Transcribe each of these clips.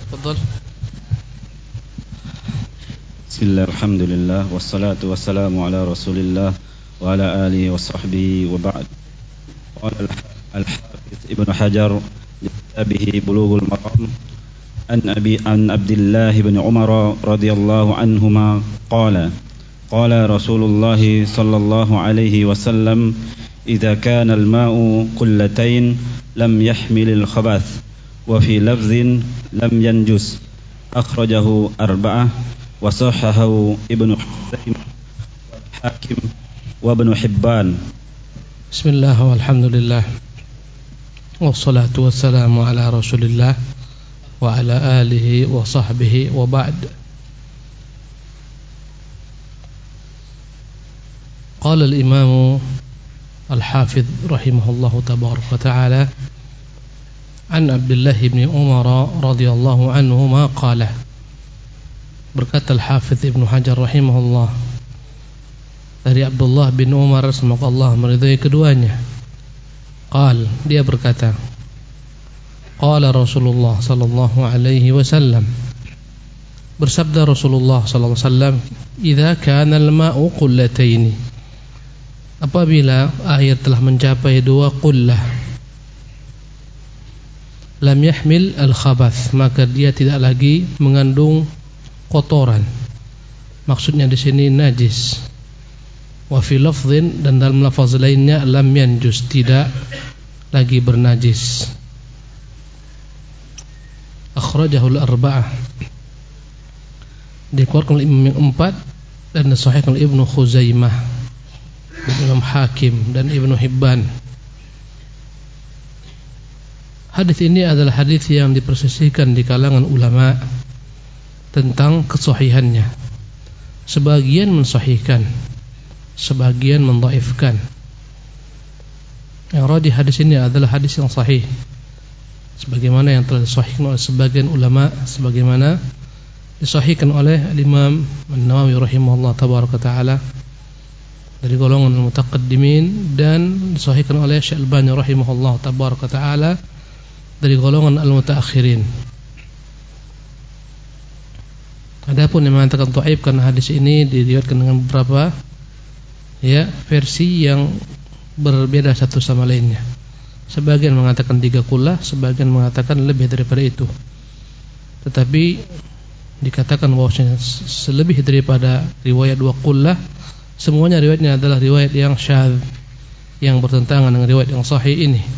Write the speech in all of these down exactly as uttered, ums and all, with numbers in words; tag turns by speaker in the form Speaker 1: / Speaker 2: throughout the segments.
Speaker 1: تفضل.
Speaker 2: بسم الله الحمد لله والصلاة والسلام على رسول الله وعلى آله وصحبه وبعد. قال الحافظ ابن حجر لكتابه بلوغ المرام عن أبي عن عبد الله بن عمر رضي الله عنهما قال قال رسول الله صلى الله عليه وسلم إذا كان الماء قلتين لم يحمل الخبث وفي لفظ لم ينجس أخرجه أربعة وصححه ابن خزيمة والحاكم وابن حبان.
Speaker 1: بسم الله والحمد لله والصلاة والسلام على رسول الله وعلى آله وصحبه وبعد. قال الإمام الحافظ رحمه الله تبارك وتعالى عن عبد الله بن عمر رضي الله عنهما قال. Berkata Al-Hafidz Ibnu Hajar rahimahullah dari Abdullah bin Umar, semoga Allah meridhai keduanya. Qal, dia berkata, qala Rasulullah sallallahu alaihi wasallam, bersabda Rasulullah sallallahu alaihi wasallam, idza kana al-ma'u qullataini, apabila air telah mencapai dua qullah, lam yahmil al-khabath, maka dia tidak lagi mengandung kotoran. Maksudnya di sini najis. Wa fi lafdhin, dan dalam lafaz lainnya lam yanjus, tidak lagi bernajis. Akhrajahu al-arba'ah, dikeluarkan oleh imam yang empat dan disahihkan oleh Ibnu Khuzaimah, Imam Hakim dan Ibnu Hibban. Hadis ini adalah hadis yang dipersisikan di kalangan ulama tentang kesahihannya. Sebagian mensahihkan, sebagian mendhaifkan. Yang rajih hadis ini adalah hadis yang sahih, sebagaimana yang telah disahihkan oleh sebagian ulama, sebagaimana disahihkan oleh Imam An-Nawawi rahimahullah tabaraka taala dari golongan al-mutaqaddimin, dan disahihkan oleh Syekh Al-Albani rahimahullah tabaraka taala dari golongan al-mutaakhirin. Adapun yang mengatakan dhaif, karena hadis ini diriwayatkan dengan beberapa ya versi yang berbeda satu sama lainnya. Sebagian mengatakan tiga qullah, sebagian mengatakan lebih daripada itu. Tetapi dikatakan bahwasanya selebih daripada riwayat dua qullah, semuanya riwayatnya adalah riwayat yang syadz, yang bertentangan dengan riwayat yang sahih ini.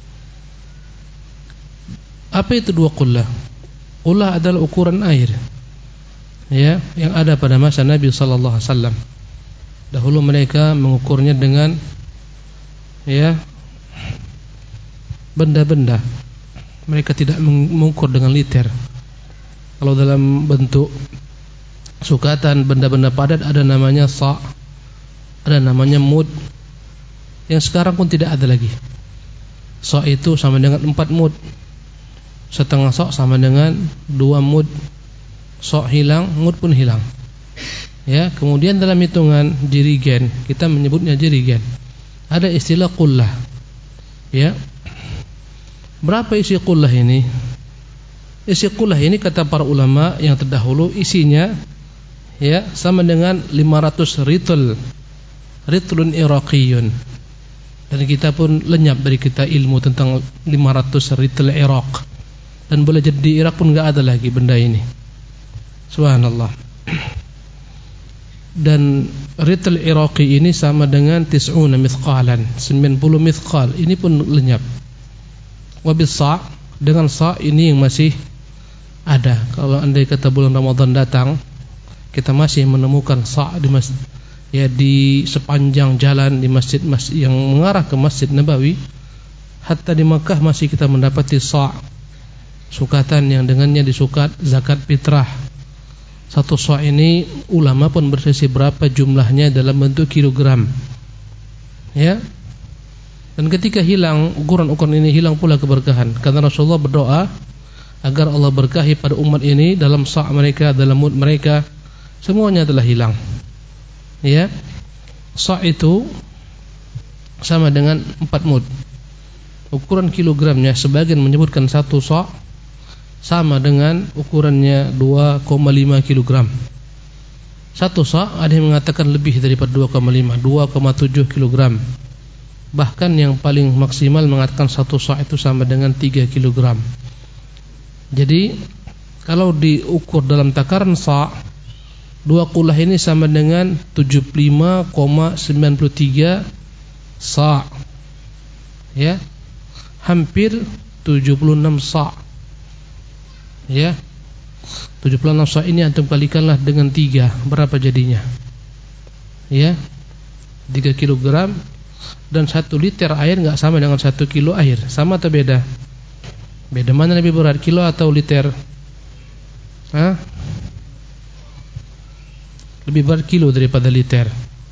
Speaker 1: Apa itu dua qullah? Qullah adalah ukuran air, ya, yang ada pada masa Nabi sallallahu alaihi wasallam. Dahulu mereka mengukurnya dengan ya benda-benda. Mereka tidak mengukur dengan liter. Kalau dalam bentuk sukatan, benda-benda padat, ada namanya sa', ada namanya mud, yang sekarang pun tidak ada lagi. Sa' itu sama dengan empat mud, setengah sa' sama dengan dua mud. Sok hilang, mud pun hilang. Ya, kemudian dalam hitungan jirigen, kita menyebutnya jirigen, ada istilah qullah. Ya. Berapa isi qullah ini? Isi qullah ini kata para ulama yang terdahulu isinya ya sama dengan lima ratus ritl. Ritlun iraqiyun. Dan kita pun lenyap dari kita ilmu tentang lima ratus ritl Iraq. Dan boleh jadi di Irak pun enggak ada lagi benda ini. Subhanallah. Dan ritl Iraqi ini sama dengan tis'una mithqalan, sembilan puluh mithqal. Ini pun lenyap. Wa bis-sa', dengan sa' ini yang masih ada. Kalau andai kata bulan Ramadan datang, kita masih menemukan sa' di masjid, ya, di sepanjang jalan di masjid-masjid yang mengarah ke Masjid Nabawi. Hatta di Makkah masih kita mendapati sa', sukatan yang dengannya disukat zakat fitrah. Satu sa' ini ulama pun berselisih berapa jumlahnya dalam bentuk kilogram. Ya. Dan ketika hilang ukuran-ukuran ini, hilang pula keberkahan. Karena Rasulullah berdoa agar Allah berkahi pada umat ini dalam sa' mereka, dalam mud mereka, semuanya telah hilang. Ya. Sa' itu sama dengan empat mud. Ukuran kilogramnya sebagian menyebutkan satu sa', sama dengan ukurannya dua koma lima kilogram. Satu sa' ada yang mengatakan lebih daripada dua koma lima, dua koma tujuh kilogram. Bahkan yang paling maksimal mengatakan satu sa' itu sama dengan tiga kilogram. Jadi kalau diukur dalam takaran sa', dua kulah ini sama dengan tujuh puluh lima koma sembilan tiga sa'. Ya. Hampir tujuh puluh enam sa'. Ya. tujuh puluh enam sa' ini antum kalikanlah dengan tiga, berapa jadinya? Ya. tiga kilogram dan satu liter air enggak sama dengan satu kilo air. Sama atau beda? Beda. Mana lebih berat, kilo atau liter? Hah? Lebih berat kilo daripada liter.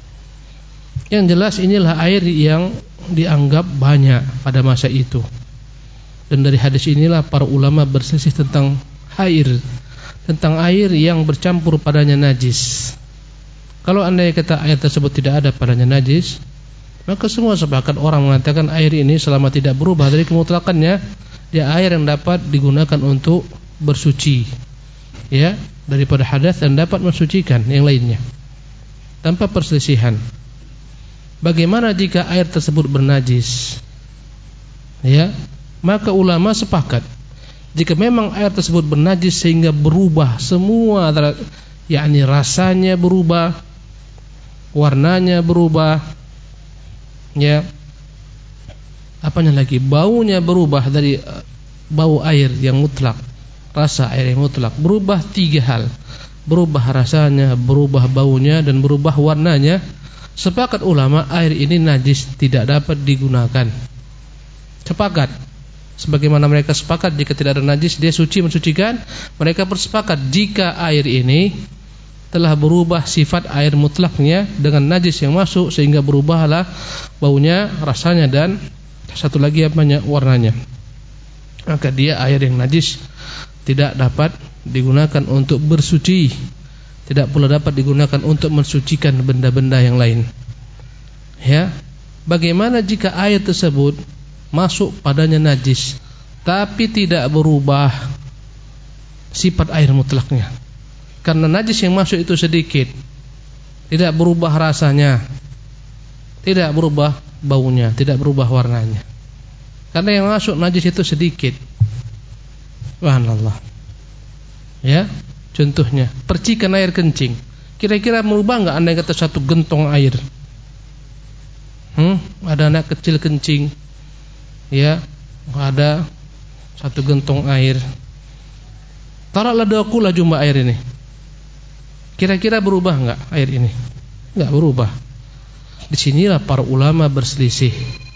Speaker 1: Yang jelas inilah air yang dianggap banyak pada masa itu. Dan dari hadis inilah para ulama berselisih tentang air, tentang air yang bercampur padanya najis. Kalau andai kata air tersebut tidak ada padanya najis, maka semua sepakat orang mengatakan air ini selama tidak berubah dari kemutlakannya, dia air yang dapat digunakan untuk bersuci, ya, daripada hadas dan dapat mensucikan yang lainnya tanpa perselisihan. Bagaimana jika air tersebut bernajis? Ya, maka ulama sepakat jika memang air tersebut bernajis sehingga berubah semua, yakni rasanya berubah, warnanya berubah, ya, apanya lagi, baunya berubah dari bau air yang mutlak, rasa air yang mutlak, berubah tiga hal, berubah rasanya, berubah baunya, dan berubah warnanya. Sepakat ulama air ini najis, tidak dapat digunakan. Sepakat. Sebagaimana mereka sepakat jika tidak ada najis dia suci mensucikan, mereka bersepakat jika air ini telah berubah sifat air mutlaknya dengan najis yang masuk sehingga berubahlah baunya, rasanya, dan satu lagi apanya, warnanya, maka dia air yang najis, tidak dapat digunakan untuk bersuci, tidak pula dapat digunakan untuk mensucikan benda-benda yang lain. Ya, bagaimana jika air tersebut masuk padanya najis tapi tidak berubah sifat air mutlaknya? Karena najis yang masuk itu sedikit, tidak berubah rasanya, tidak berubah baunya, tidak berubah warnanya. Karena yang masuk najis itu sedikit. Subhanallah. Ya, contohnya percikan air kencing, kira-kira merubah enggak andai kata satu gentong air? Hmm, ada anak kecil kencing, ya, ada satu gentong air, taruhlah dua kula jumlah air ini, kira-kira berubah enggak air ini? Enggak berubah. Disinilah para ulama berselisih.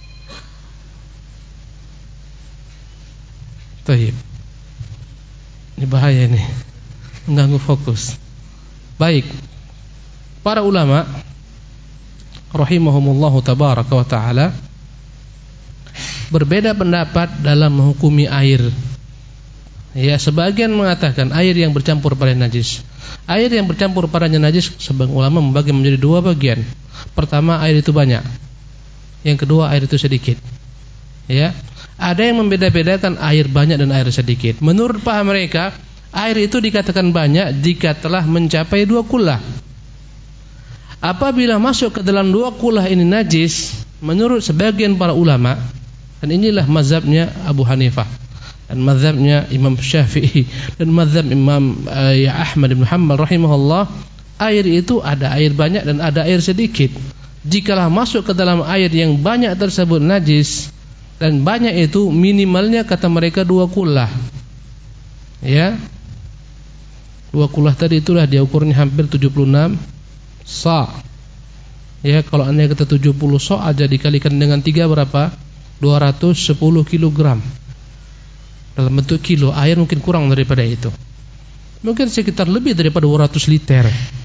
Speaker 1: Taib. Ini bahaya ini, mengganggu fokus. Baik, para ulama rahimahumullahu tabaraka wa ta'ala berbeda pendapat dalam menghukumi air. Ya, sebagian mengatakan air yang bercampur pada najis. Air yang bercampur padanya najis, sebagian ulama membagi menjadi dua bagian. Pertama, air itu banyak. Yang kedua, air itu sedikit. Ya, ada yang membeda-bedakan air banyak dan air sedikit. Menurut paham mereka, air itu dikatakan banyak jika telah mencapai dua kulah. Apabila masuk ke dalam dua kulah ini najis, menurut sebagian para ulama, dan inilah mazhabnya Abu Hanifah dan mazhabnya Imam Syafi'i dan mazhab Imam uh, ya Ahmad bin Hanbal rahimahullah, air itu ada air banyak dan ada air sedikit. Jikalah masuk ke dalam air yang banyak tersebut najis, dan banyak itu minimalnya kata mereka dua kulah. Ya, dua kulah tadi itulah dia ukurnya hampir tujuh puluh enam sa'. Ya, kalau anda kata tujuh puluh sa' aja dikalikan dengan tiga berapa? dua ratus sepuluh kilogram. Dalam bentuk kilo, air mungkin kurang daripada itu. Mungkin sekitar lebih daripada dua ratus liter.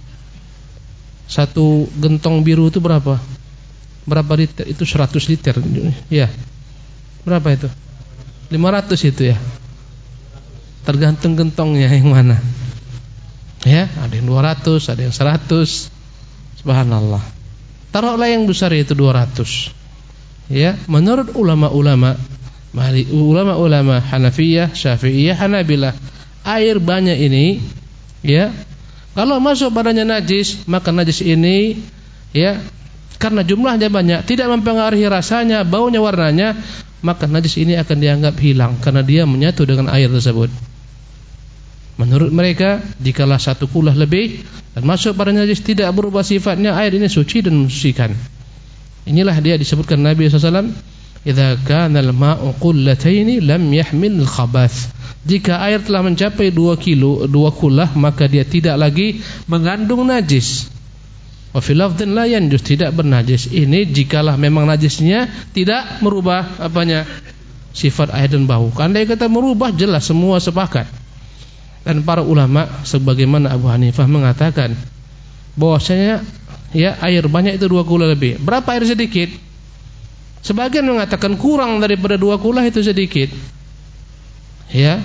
Speaker 1: Satu gentong biru itu berapa? Berapa liter? Itu seratus liter. Ya. Berapa itu? lima ratus itu ya. Tergantung gentongnya yang mana. Ya, ada yang dua ratus, ada yang seratus. Subhanallah. Taruhlah yang besar itu dua ratus. Ya, menurut ulama-ulama ulama-ulama Hanafiyah, Syafi'iyah, Hanabilah, air banyak ini, ya, kalau masuk padanya najis, maka najis ini, ya, karena jumlahnya banyak, tidak mempengaruhi rasanya, baunya, warnanya, maka najis ini akan dianggap hilang karena dia menyatu dengan air tersebut. Menurut mereka, jikalau satu kulah lebih dan masuk pada najis tidak berubah sifatnya, air ini suci dan mensucikan. Inilah dia disebutkan Nabi sallallahu alaihi wasallam, "Idza kana al-ma'u qullataini lam yahmil al-khabath." Jika air telah mencapai dua kilo, dua kulah, maka dia tidak lagi mengandung najis. Wa fi lafdhin la yanjus, tidak bernajis. Ini jikalah memang najisnya tidak merubah apanya? Sifat air dan bau. Andai kata merubah, jelas semua sepakat. Dan para ulama sebagaimana Abu Hanifah mengatakan bahwasanya, ya, air banyak itu dua kula lebih. Berapa air sedikit? Sebagian mengatakan kurang daripada dua kula itu sedikit. Ya.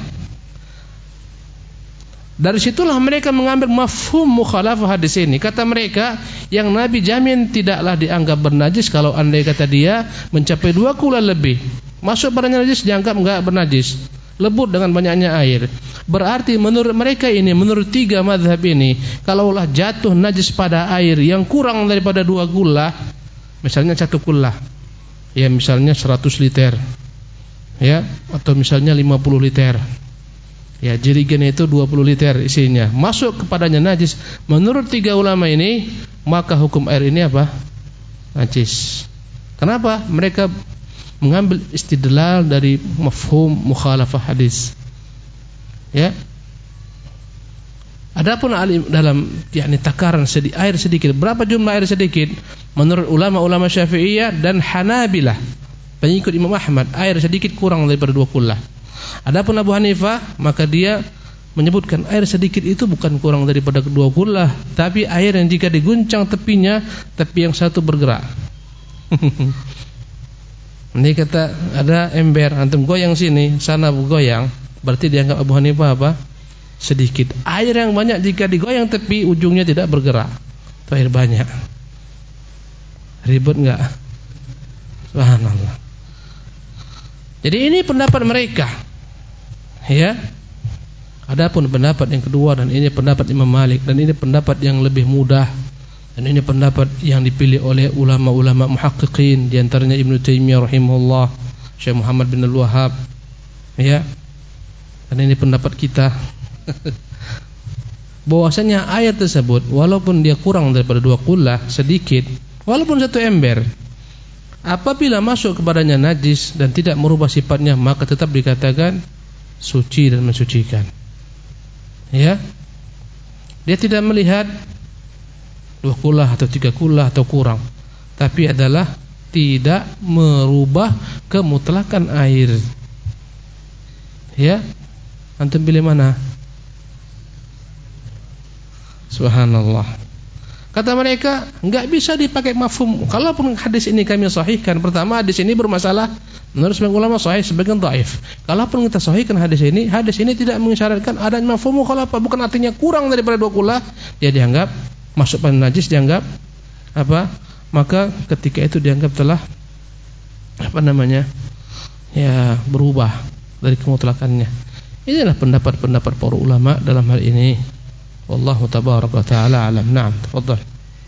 Speaker 1: Dari situlah mereka mengambil mafhum mukhalafah hadis ini. Kata mereka, yang Nabi jamin tidaklah dianggap bernajis kalau andai kata dia mencapai dua kula lebih. Masuk pada najis dianggap enggak bernajis. Lebur dengan banyaknya air. Berarti menurut mereka ini, menurut tiga mazhab ini, kalaulah jatuh najis pada air yang kurang daripada dua kula, misalnya satu kula, ya misalnya seratus liter, ya, atau misalnya lima puluh liter, ya, jerigen itu dua puluh liter isinya, masuk kepadanya najis, menurut tiga ulama ini, maka hukum air ini apa? Najis. Kenapa? Mereka mengambil istidlal dari mafhum mukhalafah hadis. Ya. Adapun dalam yakni takaran sedi, air sedikit, berapa jumlah air sedikit? Menurut ulama-ulama Syafi'iyah dan Hanabilah, pengikut Imam Ahmad, air sedikit kurang daripada dua kula. Adapun Abu Hanifah, maka dia menyebutkan air sedikit itu bukan kurang daripada dua kula, tapi air yang jika diguncang tepinya, tepi yang satu bergerak. Ini kata ada ember, antum goyang sini, sana goyang, berarti dianggap Abu Hanifah apa? Sedikit. Air yang banyak jika digoyang tepi ujungnya tidak bergerak. Itu air banyak. Ribut enggak? Subhanallah. Jadi ini pendapat mereka. Ya. Adapun pendapat yang kedua, dan ini pendapat Imam Malik, dan ini pendapat yang lebih mudah, dan ini pendapat yang dipilih oleh ulama-ulama muhaqqiqin, di antaranya Ibnu Taimiyah rahimahullah, Syekh Muhammad bin Al-Wahhab, ya. Dan ini pendapat kita. Bahwasanya ayat tersebut walaupun dia kurang daripada dua kula, sedikit, walaupun satu ember, apabila masuk kepadanya najis dan tidak merubah sifatnya, maka tetap dikatakan suci dan mensucikan. Ya. Dia tidak melihat dua kula atau tiga kula atau kurang, tapi adalah tidak merubah kemutlakan air. Ya. Antum pilih mana? Subhanallah. Kata mereka, enggak bisa dipakai mafhum. Kalaupun hadis ini kami sahihkan, pertama hadis ini bermasalah menurut sebagian ulama sahih, sebagian dhaif. Kalaupun kita sahihkan hadis ini, hadis ini tidak mengisyaratkan adanya mafhum mukhalafah, bukan artinya kurang daripada dua kula dia dianggap masuk pada najis, dianggap apa? Maka ketika itu dianggap telah apa namanya? Ya, berubah dari kemutlakannya. Inilah pendapat-pendapat para ulama dalam hal ini. Wallahu tabaraka wa ta'ala alam. Naam, tafadhal.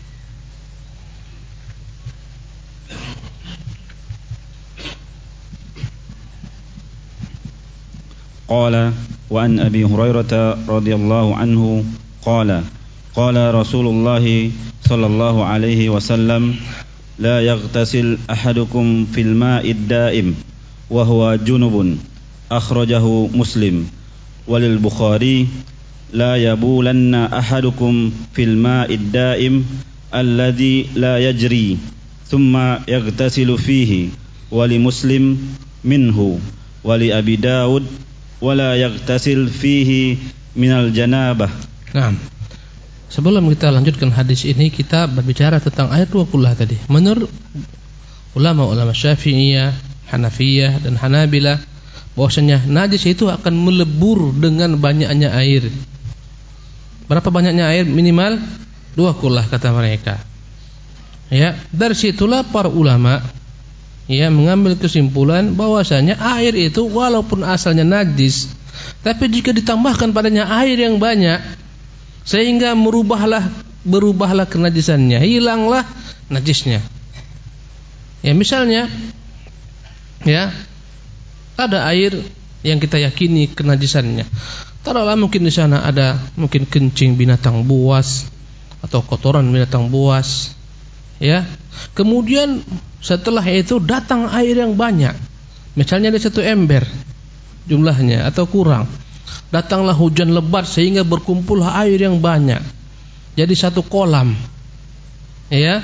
Speaker 2: Qala wa an Abi Hurairah radhiyallahu anhu qala qala Rasulullah sallallahu alaihi wasallam la yaghtasil ahadukum fil ma'id da'im wa huwa junubun akhrajahu Muslim walil Bukhari la yabulanna ahadukum fil ma'id da'im alladhi la yajri thumma yaghtasilu fihi wali Muslim minhu wali Abi Daud wala yaghtasil fihi minal janabah.
Speaker 1: Naam. Sebelum kita lanjutkan hadis ini, kita berbicara tentang ayat dua kula tadi. Menurut ulama-ulama Syafi'iyah, Hanafiyah dan Hanabilah, bahwasanya najis itu akan melebur dengan banyaknya air. Berapa banyaknya air? Minimal dua kula kata mereka. Ya, dari situlah para ulama ya mengambil kesimpulan bahwasanya air itu walaupun asalnya najis, tapi jika ditambahkan padanya air yang banyak sehingga merubahlah berubahlah kenajisannya, hilanglah najisnya. Ya misalnya ya ada air yang kita yakini kenajisannya. Taruhlah mungkin di sana ada mungkin kencing binatang buas atau kotoran binatang buas. Ya. Kemudian setelah itu datang air yang banyak. Misalnya ada satu ember jumlahnya atau kurang. Datanglah hujan lebat sehingga berkumpullah air yang banyak. Jadi satu kolam. Ya.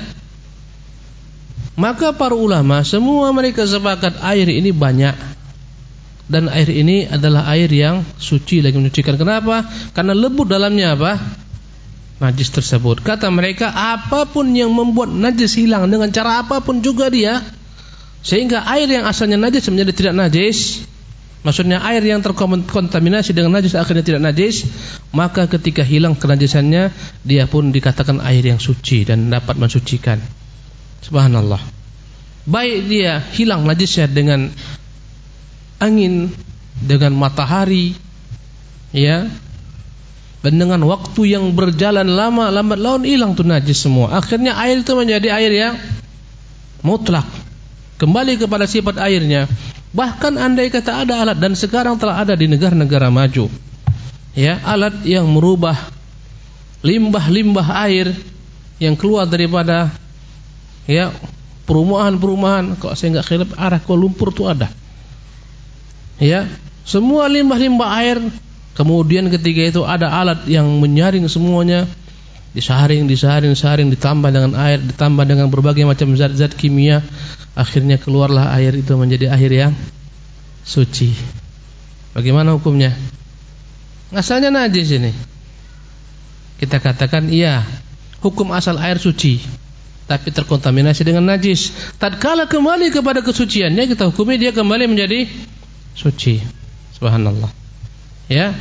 Speaker 1: Maka para ulama semua mereka sepakat air ini banyak. Dan air ini adalah air yang suci lagi menyucikan. Kenapa? Karena lebur dalamnya apa? Najis tersebut. Kata mereka, apapun yang membuat najis hilang dengan cara apapun juga dia, sehingga air yang asalnya najis menjadi tidak najis, maksudnya air yang terkontaminasi dengan najis akhirnya tidak najis, maka ketika hilang kenajisannya, dia pun dikatakan air yang suci dan dapat mensucikan. Subhanallah. Baik dia hilang najisnya dengan angin, dengan matahari, ya, dan dengan waktu yang berjalan lama, lambat laun hilang tuh najis semua. Akhirnya air itu menjadi air yang mutlak, kembali kepada sifat airnya. Bahkan andai kata ada alat, dan sekarang telah ada di negara-negara maju, ya, alat yang merubah limbah-limbah air yang keluar daripada ya perumahan-perumahan. Kok saya nggak khilaf arah Kuala Lumpur tuh ada, ya, semua limbah-limbah air. Kemudian ketika itu ada alat yang menyaring semuanya, disaring, disaring, disaring, ditambah dengan air, ditambah dengan berbagai macam zat-zat kimia, akhirnya keluarlah air itu menjadi air yang suci. Bagaimana hukumnya? Asalnya najis ini. Kita katakan iya, hukum asal air suci, tapi terkontaminasi dengan najis. Tatkala kembali kepada kesuciannya, kita hukumi dia kembali menjadi suci. Subhanallah. Ya,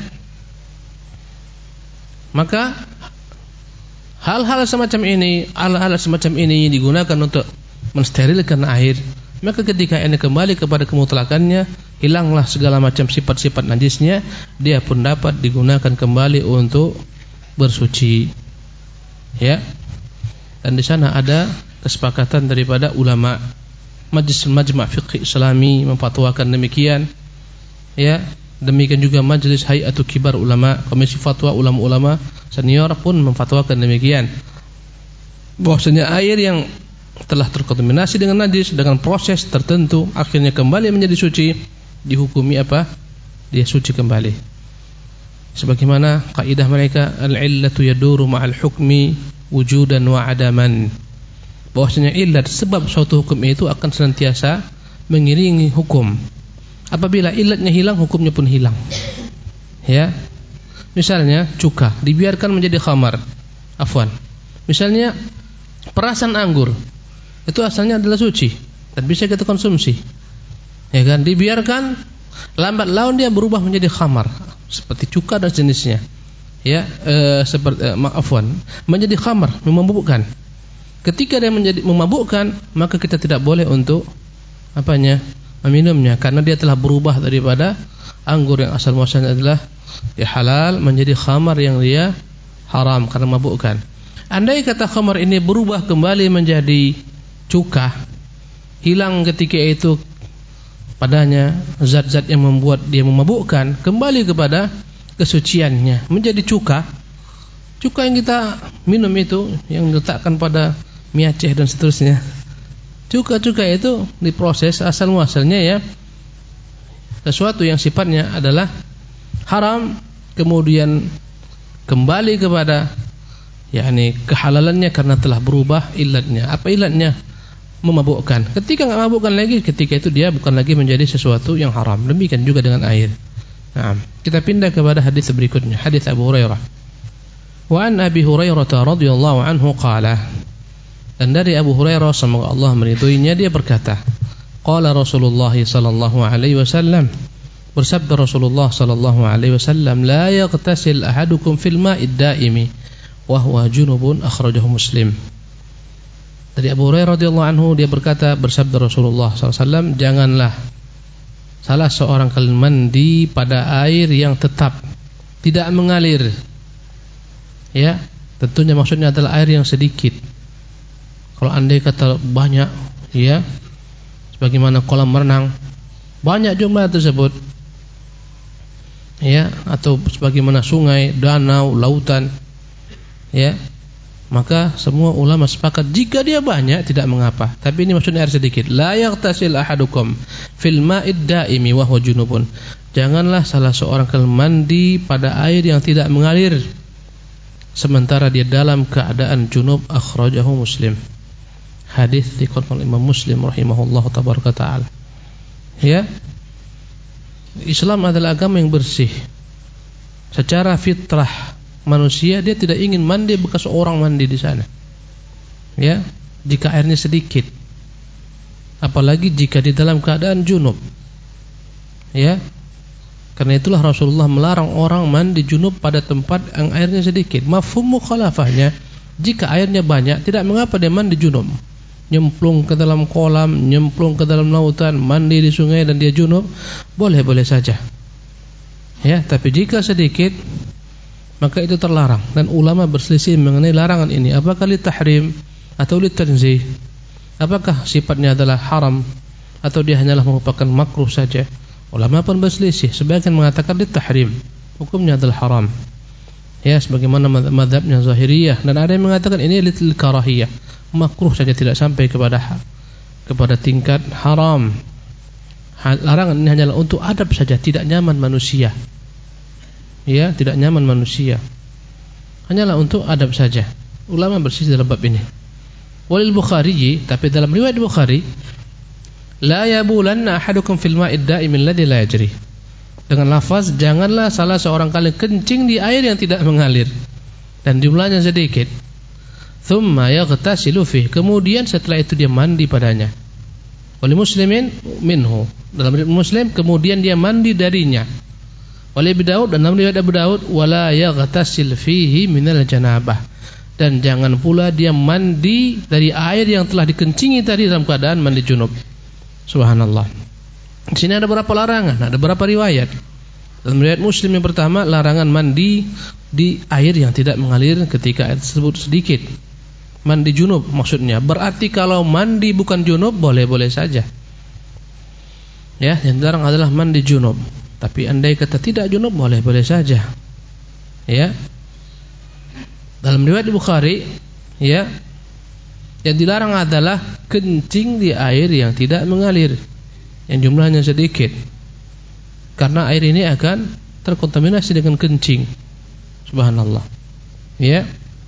Speaker 1: maka hal-hal semacam ini, hal-hal semacam ini digunakan untuk mensterilkan air. Maka ketika ini kembali kepada kemutlakannya, hilanglah segala macam sifat-sifat najisnya, dia pun dapat digunakan kembali untuk bersuci. Ya, dan di sana ada kesepakatan daripada ulama. Majlis Majma' Fiqh Islami memfatwakan demikian. Ya. Demikian juga Majelis Hayatul Kibar Ulama, Komisi Fatwa ulama-ulama senior pun memfatwakan demikian, bahwasanya air yang telah terkontaminasi dengan najis dengan proses tertentu akhirnya kembali menjadi suci, dihukumi apa? Dia suci kembali. Sebagaimana kaidah mereka, al-illatu yaduru ma'al hukmi wujudan wa adaman. Bahwasanya illat, sebab suatu hukum itu akan senantiasa mengiringi hukum. Apabila ilatnya hilang, hukumnya pun hilang. Ya. Misalnya cuka dibiarkan menjadi khamar. Afwan. Misalnya perasan anggur, itu asalnya adalah suci dan bisa kita konsumsi. Ya kan? Dibiarkan, lambat laun dia berubah menjadi khamar, seperti cuka dan jenisnya. Ya, e, seperti e, afwan, menjadi khamar, memabukkan. Ketika dia menjadi memabukkan, maka kita tidak boleh untuk apanya? Meminumnya, karena dia telah berubah daripada anggur yang asal muasalnya adalah ya halal menjadi khamar yang dia haram karena mabukkan. Andai kata khamar ini berubah kembali menjadi cuka, hilang ketika itu padanya zat-zat yang membuat dia memabukkan, kembali kepada kesuciannya menjadi cuka. Cuka yang kita minum itu yang diletakkan pada mie Aceh dan seterusnya. Cuka-cuka itu diproses asal muasalnya ya sesuatu yang sifatnya adalah haram, kemudian kembali kepada yakni kehalalannya karena telah berubah ilatnya. Apa ilatnya? Memabukkan. Ketika enggak mabukkan lagi, ketika itu dia bukan lagi menjadi sesuatu yang haram. Demikian juga dengan air. Nah, kita pindah kepada hadis berikutnya, hadis Abu Hurairah. Wa an Abi Hurairah radhiyallahu anhu qala, dan dari Abu Hurairah semoga Allah meridhoinya, dia berkata, qala Rasulullah sallallahu alaihi wasallam, bersabda Rasulullah sallallahu alaihi wasallam, la yaghtasil ahadukum fil ma'id daimi wa huwa junubun, akhrajahu Muslim. Dari Abu Hurairah radhiyallahu anhu, dia berkata, bersabda Rasulullah sallallahu alaihi wasallam, janganlah salah seorang kalian mandi pada air yang tetap, tidak mengalir. Ya, tentunya maksudnya adalah air yang sedikit. Kalau andai kata banyak, ya, sebagaimana kolam renang, banyak jumlah tersebut, ya, atau sebagaimana sungai, danau, lautan, ya, maka semua ulama sepakat jika dia banyak tidak mengapa. Tapi ini maksudnya air sedikit. La yaghtasil ahadukum fil ma'id daimi wa huwa junubun. Janganlah salah seorang kalian mandi pada air yang tidak mengalir sementara dia dalam keadaan junub. Akhrajahu Muslim. Hadis dikeluarkan Imam Muslim rahimahullahu tabaraka taala. Ya. Islam adalah agama yang bersih. Secara fitrah manusia dia tidak ingin mandi bekas orang mandi di sana. Ya, jika airnya sedikit. Apalagi jika di dalam keadaan junub. Ya. Karena itulah Rasulullah melarang orang mandi junub pada tempat yang airnya sedikit. Mafhum mukhalafahnya, jika airnya banyak tidak mengapa dia mandi junub. Nyemplung ke dalam kolam, nyemplung ke dalam lautan, mandi di sungai dan dia junub, boleh-boleh saja. Ya, tapi jika sedikit maka itu terlarang, dan ulama berselisih mengenai larangan ini, apakah li tahrim atau li tanzih, apakah sifatnya adalah haram atau dia hanyalah merupakan makruh saja. Ulama pun berselisih, sebagian mengatakan li tahrim, hukumnya adalah haram, ya, sebagaimana mazhabnya Zahiriyah, dan ada yang mengatakan ini li karahiyah, makruh saja, tidak sampai kepada kepada tingkat haram. Larangan ini hanyalah untuk adab saja, tidak nyaman manusia. Ya, tidak nyaman manusia. Hanyalah untuk adab saja. Ulama bersih dalam bab ini. Walil Bukhari, tapi dalam riwayat Bukhari, la yabulanna ahadukum fil ma'id da'im alladhi la yajri. Dengan lafaz, janganlah salah seorang kalian kencing di air yang tidak mengalir dan jumlahnya sedikit. Thumma yaghtasilu fihi, kemudian setelah itu dia mandi padanya. Walil muslimin minhu, dalam riwayat Muslim, kemudian dia mandi darinya. Oleh Abu Daud, dan dalam riwayat Abu Daud, wala yaghtasil fihi minal janabah, dan jangan pula dia mandi dari air yang telah dikencingi tadi dalam keadaan mandi junub. Subhanallah. Di sini ada beberapa larangan, ada beberapa riwayat. Dalam riwayat Muslim yang pertama, larangan mandi di air yang tidak mengalir ketika air tersebut sedikit. Mandi junub maksudnya. Berarti kalau mandi bukan junub boleh-boleh saja. Ya, yang dilarang adalah mandi junub. Tapi andai kata tidak junub boleh-boleh saja. Ya. Dalam riwayat Bukhari, ya, yang dilarang adalah kencing di air yang tidak mengalir, yang jumlahnya sedikit. Karena air ini akan terkontaminasi dengan kencing. Subhanallah. Ya.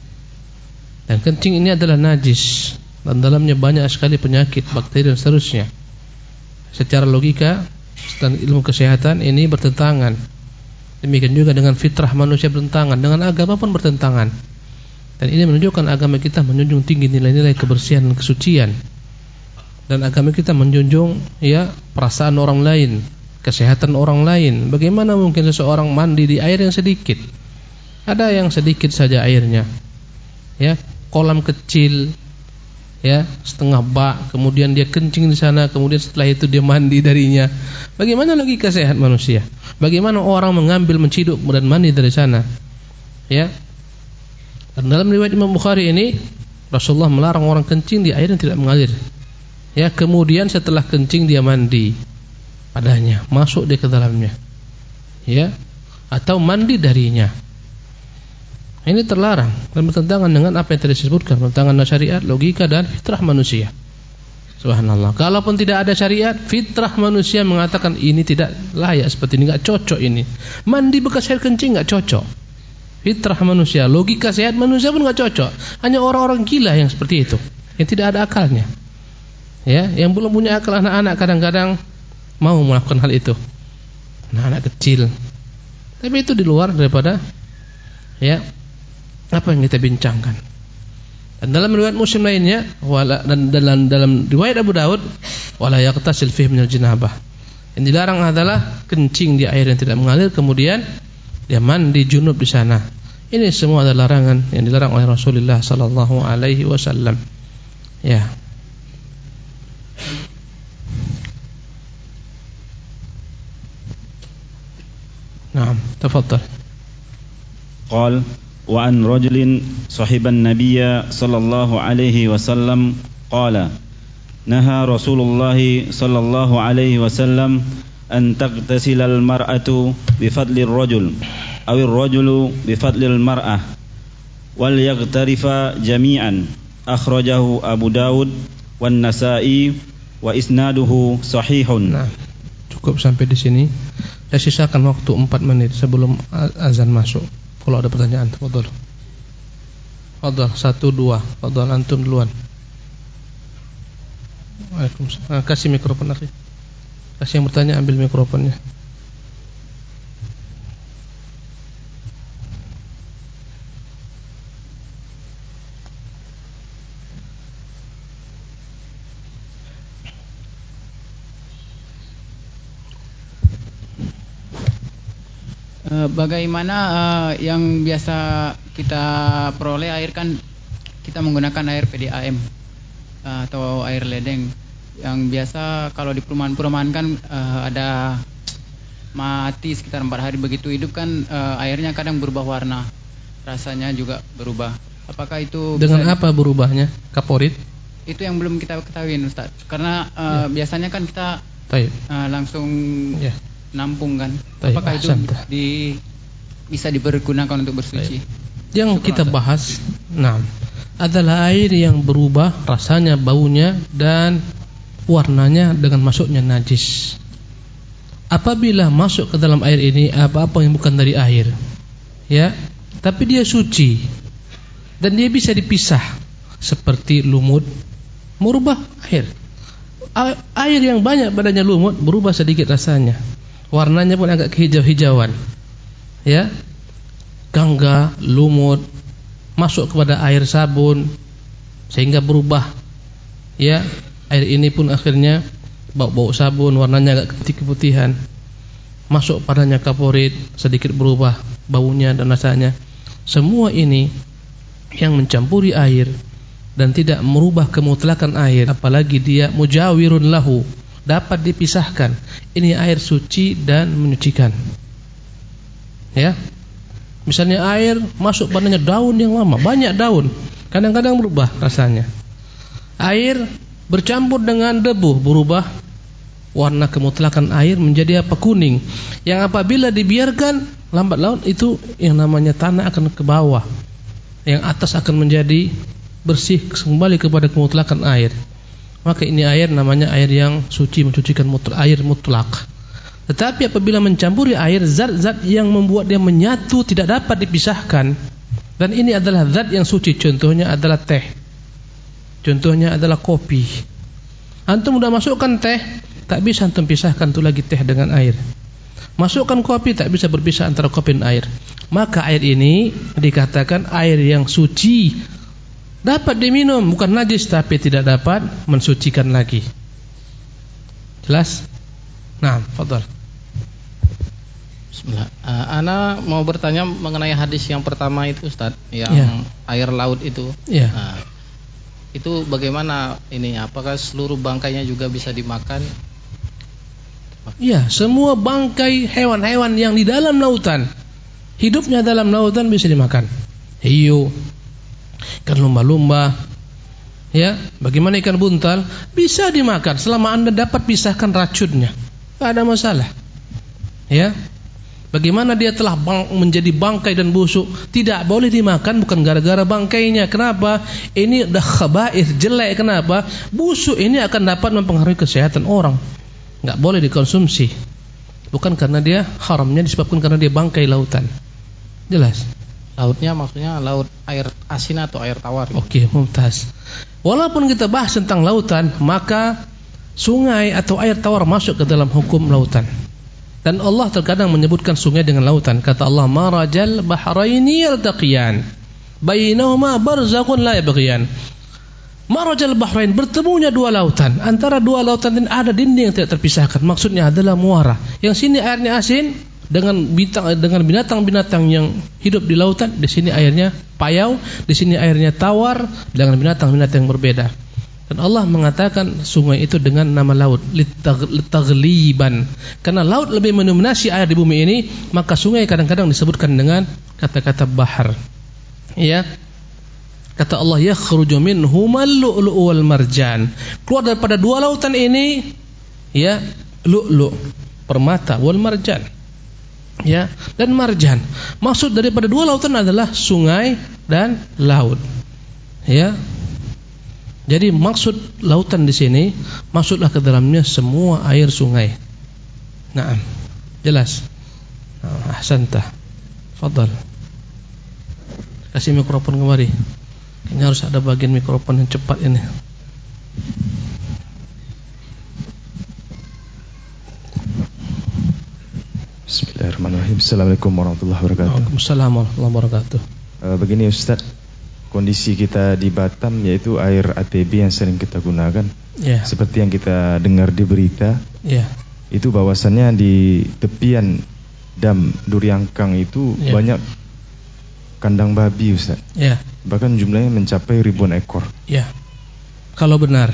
Speaker 1: Dan kencing ini adalah najis, dan dalamnya banyak sekali penyakit, bakteri dan seterusnya. Secara logika dan ilmu kesehatan ini bertentangan. Demikian juga dengan fitrah manusia bertentangan, dengan agama pun bertentangan. Dan ini menunjukkan agama kita menjunjung tinggi nilai-nilai kebersihan dan kesucian. Dan agama kita menjunjung, ya, perasaan orang lain, kesehatan orang lain. Bagaimana mungkin seseorang mandi di air yang sedikit? Ada yang sedikit saja airnya, ya, kolam kecil, ya, setengah bak, kemudian dia kencing di sana, kemudian setelah itu dia mandi darinya. Bagaimana logika sehat manusia? Bagaimana orang mengambil, menciduk dan mandi dari sana? Ya. Dan dalam riwayat Imam Bukhari ini, Rasulullah melarang orang kencing di air yang tidak mengalir. Ya, kemudian setelah kencing dia mandi padanya, masuk dia ke dalamnya. Ya, atau mandi darinya. Ini terlarang dan bertentangan dengan apa yang tadi disebutkan, bertentangan dengan syariat, logika dan fitrah manusia. Subhanallah. Kalaupun tidak ada syariat, fitrah manusia mengatakan ini tidak layak seperti ini, enggak cocok ini. Mandi bekas air kencing enggak cocok. Fitrah manusia, logika sehat manusia pun enggak cocok. Hanya orang-orang gila yang seperti itu, yang tidak ada akalnya. Ya, yang belum punya akal, anak-anak kadang-kadang mau melakukan hal itu. Anak-anak kecil. Tapi itu di luar daripada, ya, apa yang kita bincangkan. Dan dalam riwayat Muslim lainnya, wala, dan dalam dalam riwayat Abu Daud, wala yaqtasil fihi minal janabah. Yang dilarang adalah kencing di air yang tidak mengalir, kemudian dia mandi junub di sana. Ini semua adalah larangan yang dilarang oleh Rasulullah sallallahu alaihi wasallam. Ya. Naam, tafadhal.
Speaker 2: Qal wa an rajulin sahiban nabiyya sallallahu alaihi wasallam qala naha Rasulullah sallallahu alaihi wasallam an taghtasila al-mar'atu bi fadli ar-rajul aw ar-rajulu bi fadli al-mar'ah wal yaghtarifa jami'an akhrajahu Abu Dawud wan Nasa'i wa isnaduhu sahihun.
Speaker 1: Nah, cukup sampai di sini. Saya sisakan waktu empat menit sebelum azan masuk. Kalau ada pertanyaan, tafadhol. Tafadhol, satu dua. Tafadhol antum duluan. Waalaikumsalam. Kasih mikrofon akhi. Kasih yang bertanya ambil mikrofonnya.
Speaker 3: Bagaimana uh, yang biasa kita peroleh air kan kita menggunakan air P D A M uh, atau air ledeng. Yang biasa kalau di perumahan-perumahan kan uh, ada mati sekitar empat hari begitu hidup kan uh, airnya kadang berubah warna, rasanya juga berubah. Apakah itu
Speaker 1: dengan apa berubahnya? Kaporit?
Speaker 3: Itu yang belum kita ketahui Ustaz. Karena uh, ya. biasanya kan kita uh, langsung ya. nampung kan. Taib. Apakah itu di, bisa dipergunakan untuk bersuci?
Speaker 1: Taib. Yang Syukur kita Allah. bahas nah, adalah air yang berubah rasanya, baunya dan warnanya dengan masuknya najis. Apabila masuk ke dalam air ini apa-apa yang bukan dari air, ya, tapi dia suci dan dia bisa dipisah seperti lumut merubah air. Air yang banyak badannya lumut berubah sedikit rasanya. Warnanya pun agak kehijau-hijauan. Ya. Gangga, lumut masuk kepada air sabun sehingga berubah. Ya, air ini pun akhirnya bau-bau sabun, warnanya agak keputih-keputihan. Masuk padanya kaporit, sedikit berubah baunya dan rasanya. Semua ini yang mencampuri air dan tidak merubah kemutlakan air, apalagi dia mujawirun lahu, dapat dipisahkan. Ini air suci dan menyucikan. Ya. Misalnya air masuk padanya daun yang lama, banyak daun, kadang-kadang berubah rasanya. Air bercampur dengan debu, berubah warna kemutlakan air menjadi apa? Kuning. Yang apabila dibiarkan lambat laun itu yang namanya tanah akan ke bawah. Yang atas akan menjadi bersih kembali kepada kemutlakan air. Maka ini air namanya air yang suci, mencucikan mutlak, air mutlak. Tetapi apabila mencampuri air, zat-zat yang membuat dia menyatu tidak dapat dipisahkan. Dan ini adalah zat yang suci. Contohnya adalah teh. Contohnya adalah kopi. Antum sudah masukkan teh, tak bisa antum pisahkan itu lagi teh dengan air. Masukkan kopi, tak bisa berpisah antara kopi dan air. Maka air ini dikatakan air yang suci, dapat diminum, bukan najis, tapi tidak dapat mensucikan lagi. Jelas? Nah, fadhal.
Speaker 4: Bismillah. Uh, ana mau bertanya mengenai hadis yang pertama itu Ustaz, yang ya. air laut itu.
Speaker 1: Ya.
Speaker 4: Nah, itu bagaimana ini? Apakah seluruh bangkainya juga bisa dimakan?
Speaker 1: Ya, semua bangkai hewan-hewan yang di dalam lautan, hidupnya dalam lautan bisa dimakan. Hiu, ikan lumba-lumba, ya, bagaimana ikan buntal bisa dimakan selama Anda dapat pisahkan racunnya, tidak ada masalah. Ya, bagaimana dia telah bang, menjadi bangkai dan busuk, tidak boleh dimakan bukan gara-gara bangkainya. Kenapa? Ini dah khaba'ith, jelek. Kenapa? Busuk ini akan dapat mempengaruhi kesehatan orang, nggak boleh dikonsumsi. Bukan karena dia haramnya disebabkan karena dia bangkai lautan. Jelas?
Speaker 4: Lautnya maksudnya laut air asin atau air tawar?
Speaker 1: Oke, mumtaz. Walaupun kita bahas tentang lautan, maka sungai atau air tawar masuk ke dalam hukum lautan. Dan Allah terkadang menyebutkan sungai dengan lautan. Kata Allah, marajal bahraini yaltaqiyan bainahuma barzakhun la yabghiyan. Marajal bahrain, bertemunya dua lautan. Antara dua lautan ini ada dinding yang tidak terpisahkan. Maksudnya adalah muara. Yang sini airnya asin dengan bintang dengan binatang-binatang yang hidup di lautan. Di sini airnya payau, di sini airnya tawar dengan binatang-binatang yang berbeda. Dan Allah mengatakan sungai itu dengan nama laut, litaghliban. Karena laut lebih mendominasi air di bumi ini, maka sungai kadang-kadang disebutkan dengan kata-kata bahar. Ya. Kata Allah, yakhruju minhumal lu'lu'u wal marjan. Keluar daripada dua lautan ini, ya, lu'lu', permata, wal marjan. Ya, dan marjan. Maksud daripada dua lautan adalah sungai dan laut. Ya. Jadi maksud lautan di sini, masuklah ke dalamnya semua air sungai. Naam. Jelas. Nah, ahsanta. Fadhal. Kasih mikrofon kemari. Ini harus ada bagian mikrofon yang cepat ini.
Speaker 5: Bismillahirrahmanirrahim. Assalamualaikum warahmatullahi wabarakatuh.
Speaker 1: Waalaikumsalam warahmatullahi wabarakatuh.
Speaker 5: Uh, begini Ustaz, kondisi kita di Batam yaitu air A T B yang sering kita gunakan.
Speaker 1: Yeah.
Speaker 5: Seperti yang kita dengar di berita.
Speaker 1: Yeah.
Speaker 5: Itu bahwasannya di tepian dam Duryangkang itu yeah. banyak kandang babi Ustaz.
Speaker 1: Yeah.
Speaker 5: Bahkan jumlahnya mencapai ribuan ekor.
Speaker 1: Ya. Yeah. Kalau benar.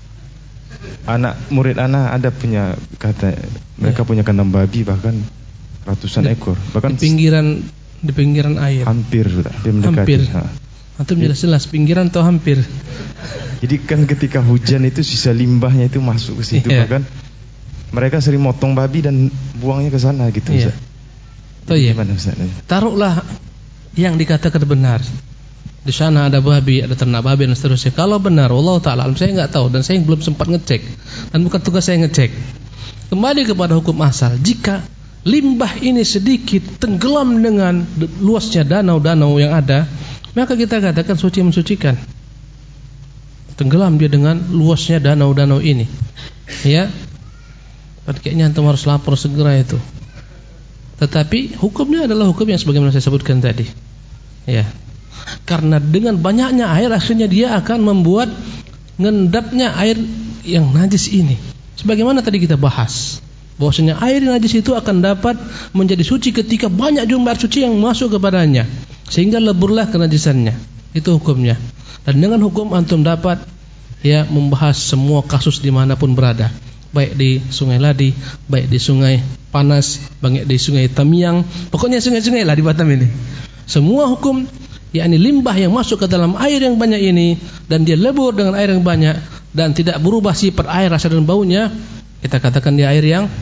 Speaker 5: Anak murid anak ada punya kata mereka yeah. punya kandang babi bahkan ratusan di, ekor. Bahkan
Speaker 1: di pinggiran di pinggiran air.
Speaker 5: Hampir sudah, hampir mendekati.
Speaker 1: Hampir. Antum jelas-jelas pinggiran atau hampir.
Speaker 5: Jadi kan ketika hujan itu sisa limbahnya itu masuk ke situ yeah. bahkan mereka sering motong babi dan buangnya ke sana gitu
Speaker 1: yeah.
Speaker 5: Ustaz.
Speaker 1: Oh iya. Taruhlah yang dikatakan benar. Di sana ada babi, ada ternak babi dan seterusnya. Kalau benar, Allah Ta'ala, saya enggak tahu dan saya belum sempat ngecek dan bukan tugas saya ngecek. Kembali kepada hukum asal. Jika limbah ini sedikit tenggelam dengan luasnya danau-danau yang ada, maka kita katakan suci mensucikan. Tenggelam dia dengan luasnya danau-danau ini. Ya. Kayaknya antum harus lapor segera itu. Tetapi hukumnya adalah hukum yang sebagaimana saya sebutkan tadi. Ya. Karena dengan banyaknya air akhirnya dia akan membuat ngendapnya air yang najis ini. Sebagaimana tadi kita bahas, bahwasanya air najis itu akan dapat menjadi suci ketika banyak jumlah air suci yang masuk kepadanya, sehingga leburlah kenajisannya. Itu hukumnya. Dan dengan hukum antum dapat ya membahas semua kasus dimanapun berada, baik di Sungai Ladi, baik di Sungai Panas, baik di Sungai Tamiang, pokoknya sungai-sungai lah di Batam ini. Semua hukum, yakni limbah yang masuk ke dalam air yang banyak ini dan dia lebur dengan air yang banyak dan tidak berubah sifat air, rasa dan baunya, kita katakan dia air yang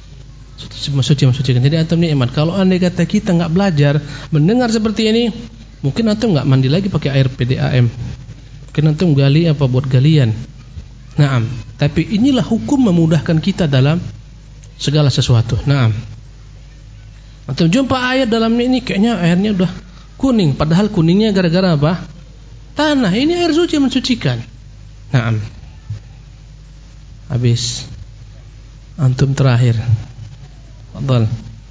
Speaker 1: suci mensucikan. Jadi antum nikmat. Kalau andai kata kita enggak belajar mendengar seperti ini, mungkin antum enggak mandi lagi pakai air P D A M. Mungkin antum gali apa buat galian. Naam. Tapi inilah hukum memudahkan kita dalam segala sesuatu. Naam. Antum jumpa air dalam ini kayaknya airnya udah kuning, padahal kuningnya gara-gara apa? Tanah. Ini air suci mensucikan. Naam. Habis. Antum terakhir. Fadhal.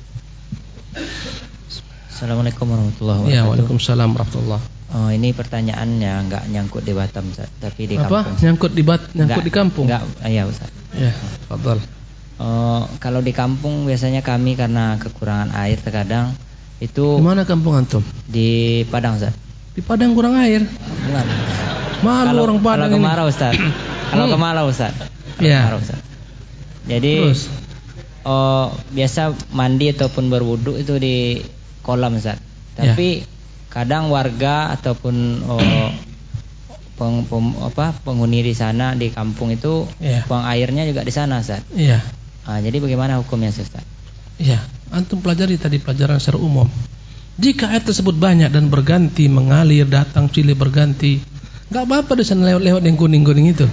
Speaker 6: Assalamualaikum warahmatullahi wabarakatuh.
Speaker 1: Ya, waalaikumsalam warahmatullahi.
Speaker 6: Oh, ini pertanyaannya enggak nyangkut di Batam, Ustaz, tapi di
Speaker 1: apa?
Speaker 6: kampung.
Speaker 1: Nyangkut di bat, nyangkut
Speaker 6: enggak,
Speaker 1: di kampung.
Speaker 6: Enggak, iya Ustaz.
Speaker 1: Ya, fadhal.
Speaker 6: Oh, kalau di kampung biasanya kami karena kekurangan air terkadang itu.
Speaker 1: Di mana kampung antum?
Speaker 6: Di Padang, Ustaz.
Speaker 1: Di Padang kurang air.
Speaker 6: Bukan.
Speaker 1: Malu
Speaker 6: kalau,
Speaker 1: orang Padang
Speaker 6: kalau kemarau,
Speaker 1: ini.
Speaker 6: Ustaz. Kalau hmm. kemarau, Ustaz. Kalau
Speaker 1: ya.
Speaker 6: kemarau, Ustaz. Jadi
Speaker 1: terus.
Speaker 6: Oh, biasa mandi ataupun berwudu itu di kolam, Ustaz. Tapi ya. kadang warga ataupun oh, peng, pem, apa, penghuni di sana di kampung itu ya. buang airnya juga di sana, Ustaz.
Speaker 1: Iya.
Speaker 6: Nah, jadi bagaimana hukumnya, Ustaz?
Speaker 1: Iya, antum pelajari tadi pelajaran secara umum. Jika air tersebut banyak dan berganti mengalir, datang silih berganti, enggak apa-apa di sana lewat-lewat yang kuning-kuning itu.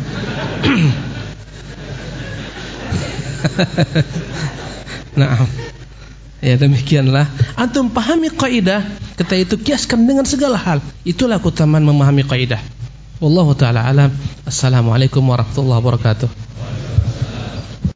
Speaker 1: Nah, ya demikianlah. Antum pahami kaidah, kita itu kiaskan dengan segala hal. Itulah keutamaan memahami kaidah. Wallahu taala alam. Assalamualaikum warahmatullahi wabarakatuh.